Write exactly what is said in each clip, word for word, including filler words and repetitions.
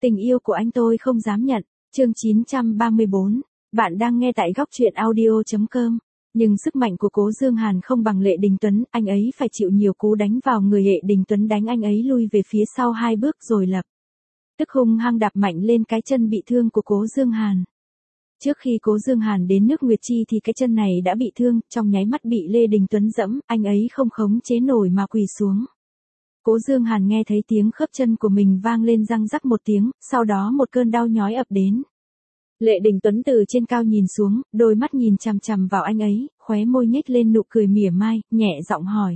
Tình yêu của anh tôi không dám nhận. Chương chín trăm ba mươi bốn. Bạn đang nghe tại góc truyện audio chấm com. Nhưng sức mạnh của Cố Dương Hàn không bằng Lệ Đình Tuấn, anh ấy phải chịu nhiều cú đánh vào người. Lệ Đình Tuấn đánh anh ấy lui về phía sau hai bước rồi lập tức hung hăng đạp mạnh lên cái chân bị thương của Cố Dương Hàn. Trước khi Cố Dương Hàn đến nước Nguyệt Chi thì cái chân này đã bị thương, trong nháy mắt bị Lê Đình Tuấn dẫm, anh ấy không khống chế nổi mà quỳ xuống. Cố Dương Hàn nghe thấy tiếng khớp chân của mình vang lên răng rắc một tiếng, sau đó một cơn đau nhói ập đến. Lệ Đình Tuấn từ trên cao nhìn xuống, đôi mắt nhìn chằm chằm vào anh ấy, khóe môi nhếch lên nụ cười mỉa mai, nhẹ giọng hỏi.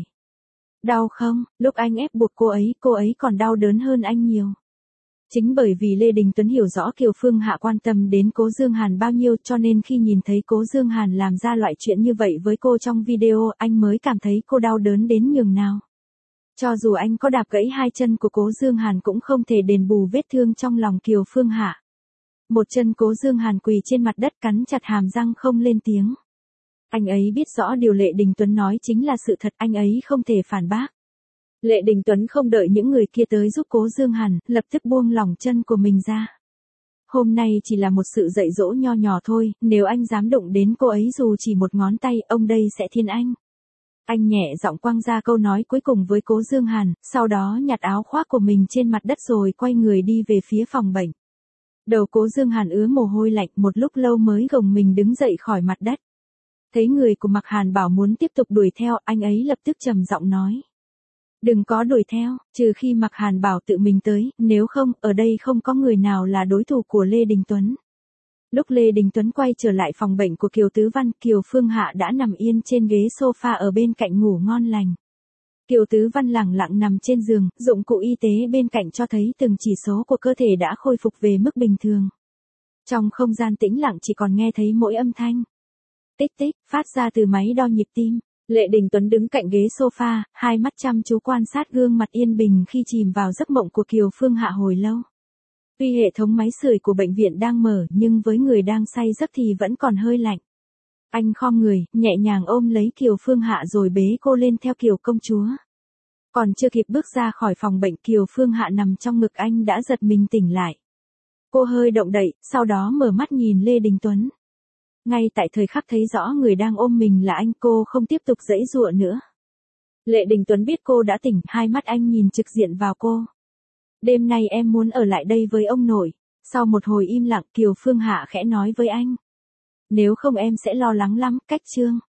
Đau không? Lúc anh ép buộc cô ấy, cô ấy còn đau đớn hơn anh nhiều. Chính bởi vì Lê Đình Tuấn hiểu rõ Kiều Phương Hạ quan tâm đến Cố Dương Hàn bao nhiêu cho nên khi nhìn thấy Cố Dương Hàn làm ra loại chuyện như vậy với cô trong video, anh mới cảm thấy cô đau đớn đến nhường nào. Cho dù anh có đạp gãy hai chân của Cố Dương Hàn cũng không thể đền bù vết thương trong lòng Kiều Phương Hạ. Một chân Cố Dương Hàn quỳ trên mặt đất cắn chặt hàm răng không lên tiếng. Anh ấy biết rõ điều Lệ Đình Tuấn nói chính là sự thật, anh ấy không thể phản bác. Lệ Đình Tuấn không đợi những người kia tới giúp Cố Dương Hàn, lập tức buông lỏng chân của mình ra. Hôm nay chỉ là một sự dạy dỗ nho nhỏ thôi, nếu anh dám đụng đến cô ấy dù chỉ một ngón tay, ông đây sẽ thiên anh. Anh nhẹ giọng quăng ra câu nói cuối cùng với Cố Dương Hàn, sau đó nhặt áo khoác của mình trên mặt đất rồi quay người đi về phía phòng bệnh. Đầu Cố Dương Hàn ứa mồ hôi lạnh, một lúc lâu mới gồng mình đứng dậy khỏi mặt đất. Thấy người của Mạc Hàn Bảo muốn tiếp tục đuổi theo, anh ấy lập tức trầm giọng nói. Đừng có đuổi theo, trừ khi Mạc Hàn Bảo tự mình tới, nếu không, ở đây không có người nào là đối thủ của Lê Đình Tuấn. Lúc Lê Đình Tuấn quay trở lại phòng bệnh của Kiều Tứ Văn, Kiều Phương Hạ đã nằm yên trên ghế sofa ở bên cạnh ngủ ngon lành. Kiều Tứ Văn lẳng lặng nằm trên giường, dụng cụ y tế bên cạnh cho thấy từng chỉ số của cơ thể đã khôi phục về mức bình thường. Trong không gian tĩnh lặng chỉ còn nghe thấy mỗi âm thanh tích tích phát ra từ máy đo nhịp tim. Lệ Đình Tuấn đứng cạnh ghế sofa, hai mắt chăm chú quan sát gương mặt yên bình khi chìm vào giấc mộng của Kiều Phương Hạ hồi lâu. Tuy hệ thống máy sưởi của bệnh viện đang mở nhưng với người đang say giấc thì vẫn còn hơi lạnh. Anh khom người, nhẹ nhàng ôm lấy Kiều Phương Hạ rồi bế cô lên theo kiểu công chúa. Còn chưa kịp bước ra khỏi phòng bệnh, Kiều Phương Hạ nằm trong ngực anh đã giật mình tỉnh lại. Cô hơi động đậy, sau đó mở mắt nhìn Lê Đình Tuấn. Ngay tại thời khắc thấy rõ người đang ôm mình là anh, cô không tiếp tục giãy giụa nữa. Lệ Đình Tuấn biết cô đã tỉnh, hai mắt anh nhìn trực diện vào cô. Đêm nay em muốn ở lại đây với ông nội. Sau một hồi im lặng, Kiều Phương Hạ khẽ nói với anh. Nếu không em sẽ lo lắng lắm, cách Trương.